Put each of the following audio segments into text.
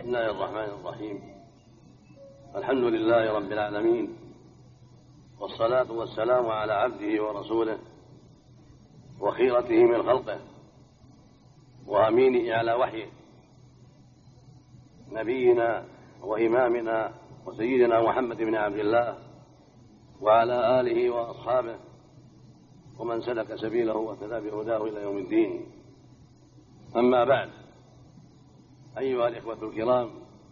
بسم الله الرحمن الرحيم. الحمد لله رب العالمين، والصلاة والسلام على عبده ورسوله وخيرته من خلقه وأمينه على وحيه، نبينا وإمامنا وسيدنا محمد بن عبد الله وعلى آله وأصحابه ومن سلك سبيله واهتدى بهداه إلى يوم الدين. أما بعد، أيها الإخوة الكرام،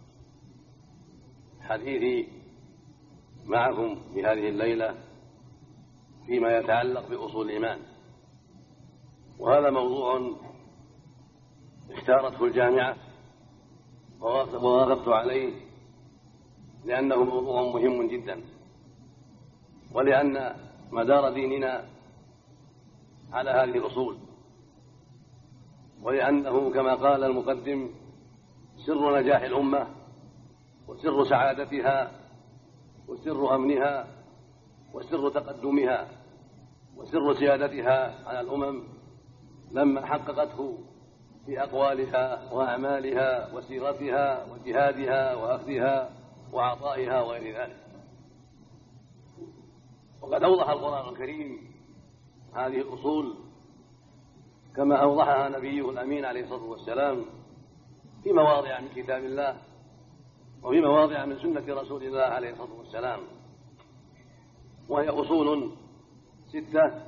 حديثي معكم في هذه الليلة فيما يتعلق بأصول الإيمان، وهذا موضوع اختارته الجامعة ووافقت عليه لأنه موضوع مهم جدا، ولأن مدار ديننا على هذه الأصول، ولأنه كما قال المقدم سر نجاح الأمة وسر سعادتها وسر أمنها وسر تقدمها وسر سيادتها على الأمم لما حققته في أقوالها وأعمالها وسيرتها وجهادها وأخذها وعطائها وغير ذلك. وقد أوضح القرآن الكريم هذه الأصول كما أوضحها نبيه الأمين عليه الصلاة والسلام في مواضع من كتاب الله وفي مواضع من سنة رسول الله عليه الصلاة والسلام، وهي أصول 6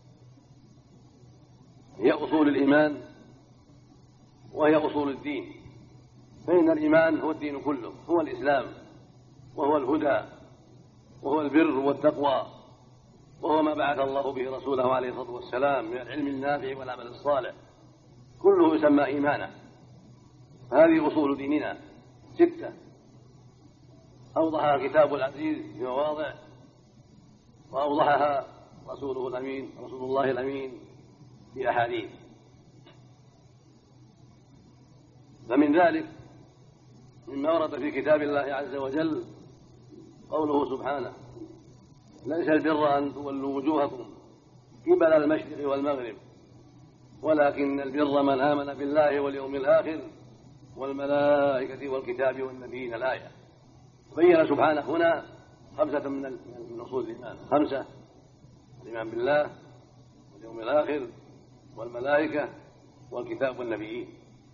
هي أصول الإيمان وهي أصول الدين. فإن الإيمان هو الدين كله، هو الإسلام وهو الهدى وهو البر والتقوى، وهو ما بعث الله به رسوله عليه الصلاة والسلام من العلم النافع والعمل الصالح، كله يسمى إيمانا. هذه أصول ديننا 6 أوضحها الكتاب العزيز في مواضع، وأوضحها رسوله الأمين رسول الله الأمين في أحاديث. فمن ذلك مما ورد في كتاب الله عز وجل قوله سبحانه: ليس البر أن تولوا وجوهكم قبل المشرق والمغرب ولكن البر من آمن بالله واليوم الآخر والملائكة والكتاب والنبيين. الآية بين سبحانه هنا 5 من أصول الإيمان، 5: الإيمان بالله واليوم الآخر والملائكة والكتاب والنبيين.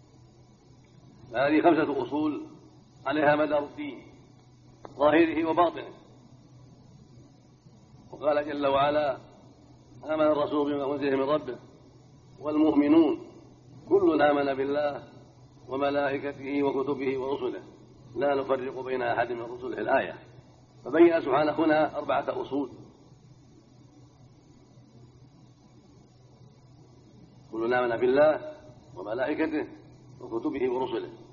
هذه 5 أصول عليها مدار الدين ظاهره وباطنه. وقال جل وعلا: آمن الرسول بما أنزل من ربه والمؤمنون كل آمن بالله وملائكته وكتبه ورسله لا نفرق بين أحد من رسله. الآية فبين سبحانه هنا 4 أصول: كل آمن بالله وملائكته وكتبه ورسله.